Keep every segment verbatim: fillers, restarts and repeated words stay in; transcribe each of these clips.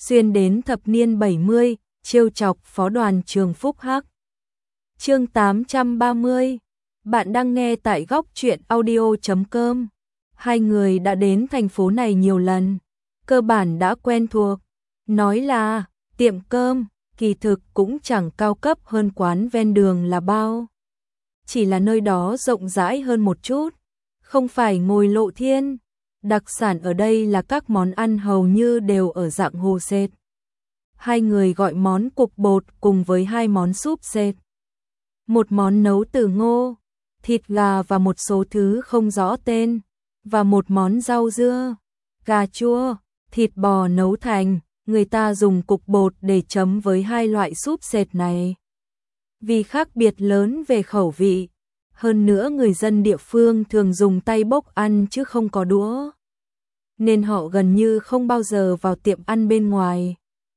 xuyên đến thập niên bảy mươi, trêu chọc phó đoàn trường Phúc Hắc. Chương tám trăm ba mươi. Bạn đang nghe tại góc truyện audio chấm com. Hai người đã đến thành phố này nhiều lần, cơ bản đã quen thuộc. Nói là tiệm cơm, kỳ thực cũng chẳng cao cấp hơn quán ven đường là bao. Chỉ là nơi đó rộng rãi hơn một chút, không phải ngồi lộ thiên. Đặc sản ở đây là các món ăn hầu như đều ở dạng hồ sệt. Hai người gọi món cục bột cùng với hai món súp sệt. Một món nấu từ ngô, thịt gà và một số thứ không rõ tên, và một món rau dưa, gà chua, thịt bò nấu thành. Người ta dùng cục bột để chấm với hai loại súp sệt này. Vì khác biệt lớn về khẩu vị, hơn nữa người dân địa phương thường dùng tay bốc ăn chứ không có đũa, nên họ gần như không bao giờ vào tiệm ăn bên ngoài.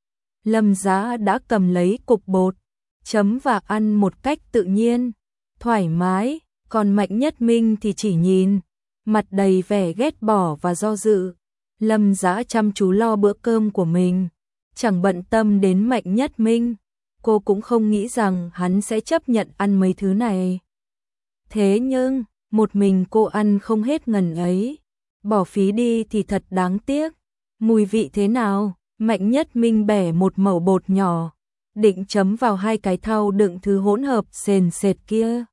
Lâm Giá đã cầm lấy cục bột, chấm và ăn một cách tự nhiên, thoải mái, còn Mạnh Nhất Minh thì chỉ nhìn, mặt đầy vẻ ghét bỏ và do dự. Lâm Giá chăm chú lo bữa cơm của mình, chẳng bận tâm đến Mạnh Nhất Minh. Cô cũng không nghĩ rằng hắn sẽ chấp nhận ăn mấy thứ này. Thế nhưng, một mình cô ăn không hết ngần ấy, bỏ phí đi thì thật đáng tiếc. Mùi vị thế nào? Mạnh Nhất Minh bẻ một mẩu bột nhỏ, định chấm vào hai cái thau đựng thứ hỗn hợp sền sệt kia.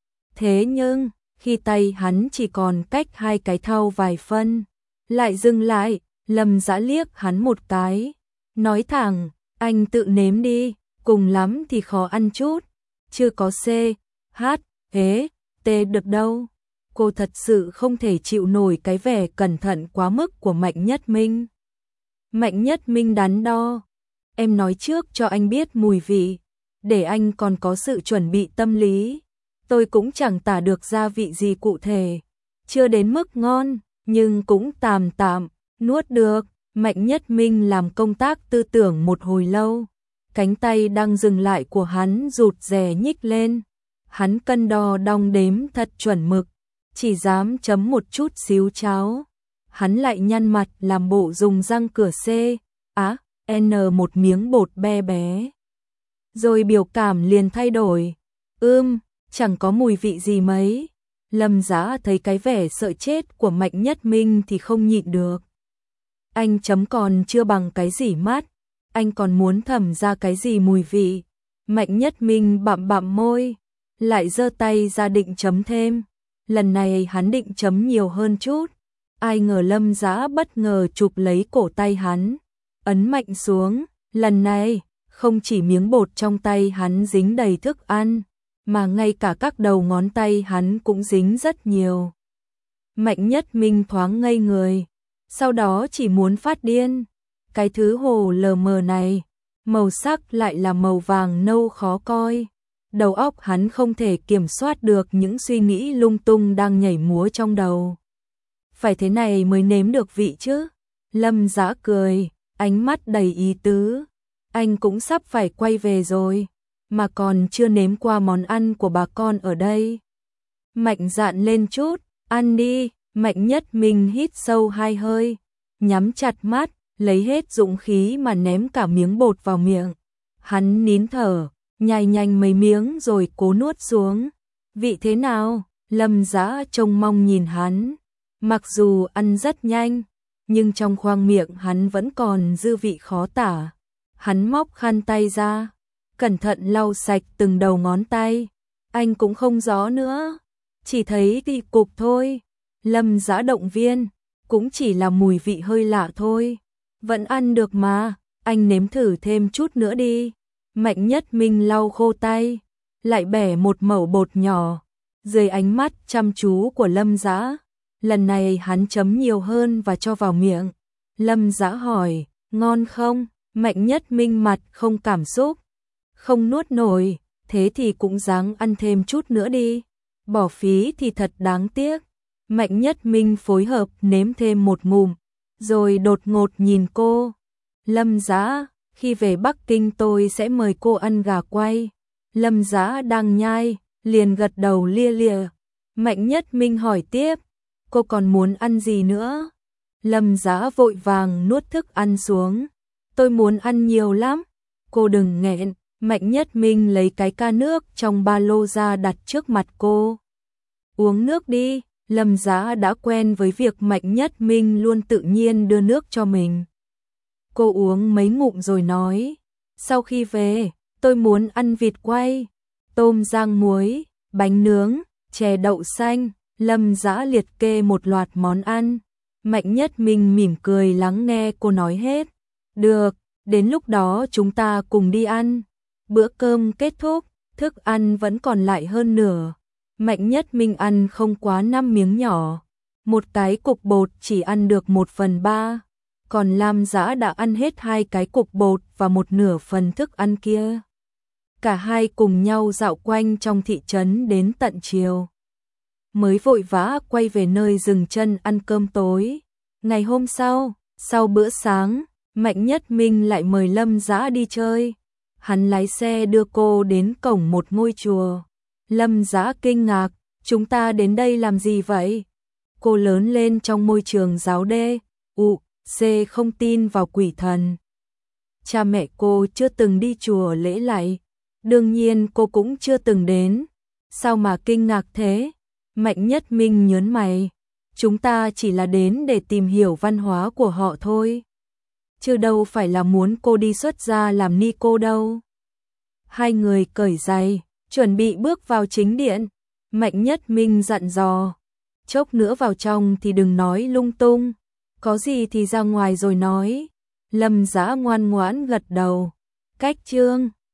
Thế nhưng, khi tay hắn chỉ còn cách hai cái thau vài phân, lại dừng lại. Lâm Dã liếc hắn một cái, nói thẳng, anh tự nếm đi, cùng lắm thì khó ăn chút, chưa có C, H, E, T được đâu. Cô thật sự không thể chịu nổi cái vẻ cẩn thận quá mức của Mạnh Nhất Minh. Mạnh Nhất Minh đắn đo, em nói trước cho anh biết mùi vị, để anh còn có sự chuẩn bị tâm lý. Tôi cũng chẳng tả được gia vị gì cụ thể, chưa đến mức ngon, nhưng cũng tạm tạm, nuốt được. Mạnh Nhất Minh làm công tác tư tưởng một hồi lâu, cánh tay đang dừng lại của hắn rụt rè nhích lên. Hắn cân đo đong đếm thật chuẩn mực, chỉ dám chấm một chút xíu cháo. Hắn lại nhăn mặt làm bộ dùng răng cửa C, á, N một miếng bột be bé. Rồi biểu cảm liền thay đổi, ưm, chẳng có mùi vị gì mấy. Lâm Giá thấy cái vẻ sợ chết của Mạnh Nhất Minh thì không nhịn được. Anh chấm còn chưa bằng cái gì mát, anh còn muốn thẩm ra cái gì mùi vị. Mạnh Nhất Minh bặm bặm môi, lại giơ tay ra định chấm thêm. Lần này hắn định chấm nhiều hơn chút. Ai ngờ Lâm Giá bất ngờ chụp lấy cổ tay hắn, ấn mạnh xuống. Lần này, không chỉ miếng bột trong tay hắn dính đầy thức ăn, mà ngay cả các đầu ngón tay hắn cũng dính rất nhiều. Mạnh Nhất Minh thoáng ngây người, sau đó chỉ muốn phát điên. Cái thứ hồ lờ mờ này, màu sắc lại là màu vàng nâu khó coi. Đầu óc hắn không thể kiểm soát được những suy nghĩ lung tung đang nhảy múa trong đầu. Phải thế này mới nếm được vị chứ. Lâm Dã cười, ánh mắt đầy ý tứ. Anh cũng sắp phải quay về rồi, mà còn chưa nếm qua món ăn của bà con ở đây. Mạnh dạn lên chút, ăn đi. Mạnh Nhất Minh hít sâu hai hơi, nhắm chặt mắt, lấy hết dũng khí mà ném cả miếng bột vào miệng. Hắn nín thở, nhai nhanh mấy miếng rồi cố nuốt xuống. Vị thế nào? Lâm Dã trông mong nhìn hắn. Mặc dù ăn rất nhanh, nhưng trong khoang miệng hắn vẫn còn dư vị khó tả. Hắn móc khăn tay ra, cẩn thận lau sạch từng đầu ngón tay. Anh cũng không rõ nữa, chỉ thấy vị cục thôi. Lâm Dã động viên, cũng chỉ là mùi vị hơi lạ thôi. Vẫn ăn được mà, anh nếm thử thêm chút nữa đi. Mạnh Nhất Minh lau khô tay, lại bẻ một mẩu bột nhỏ. Dưới ánh mắt chăm chú của Lâm Dã, lần này hắn chấm nhiều hơn và cho vào miệng. Lâm Dã hỏi, ngon không? Mạnh Nhất Minh mặt không cảm xúc, không nuốt nổi, thế thì cũng ráng ăn thêm chút nữa đi. Bỏ phí thì thật đáng tiếc. Mạnh Nhất Minh phối hợp nếm thêm một ngụm, rồi đột ngột nhìn cô. Lâm Dã, khi về Bắc Kinh tôi sẽ mời cô ăn gà quay. Lâm Dã đang nhai, liền gật đầu lia lịa. Mạnh Nhất Minh hỏi tiếp, cô còn muốn ăn gì nữa? Lâm Dã vội vàng nuốt thức ăn xuống, tôi muốn ăn nhiều lắm. Cô đừng nghẹn. Mạnh Nhất Minh lấy cái ca nước trong ba lô ra đặt trước mặt cô. Uống nước đi. Lâm Giá đã quen với việc Mạnh Nhất Minh luôn tự nhiên đưa nước cho mình. Cô uống mấy ngụm rồi nói, sau khi về, tôi muốn ăn vịt quay, tôm rang muối, bánh nướng, chè đậu xanh. Lâm Dã liệt kê một loạt món ăn. Mạnh Nhất Minh mỉm cười lắng nghe cô nói hết. Được, đến lúc đó chúng ta cùng đi ăn. Bữa cơm kết thúc, thức ăn vẫn còn lại hơn nửa. Mạnh Nhất Minh ăn không quá năm miếng nhỏ. Một cái cục bột chỉ ăn được một phần ba. Còn Lam Dã đã ăn hết hai cái cục bột và một nửa phần thức ăn kia. Cả hai cùng nhau dạo quanh trong thị trấn đến tận chiều. Mới vội vã quay về nơi dừng chân ăn cơm tối. Ngày hôm sau, sau bữa sáng, Mạnh Nhất Minh lại mời Lâm Dã đi chơi. Hắn lái xe đưa cô đến cổng một ngôi chùa. Lâm Dã kinh ngạc, chúng ta đến đây làm gì vậy? Cô lớn lên trong môi trường giáo D, U, C không tin vào quỷ thần. Cha mẹ cô chưa từng đi chùa lễ lạy, đương nhiên cô cũng chưa từng đến. Sao mà kinh ngạc thế? Mạnh Nhất Minh nhớn mày, chúng ta chỉ là đến để tìm hiểu văn hóa của họ thôi. Chứ đâu phải là muốn cô đi xuất gia làm ni cô đâu. Hai người cởi giày, chuẩn bị bước vào chính điện. Mạnh Nhất Minh dặn dò, chốc nữa vào trong thì đừng nói lung tung, có gì thì ra ngoài rồi nói. Lâm Dã ngoan ngoãn gật đầu. Cách chương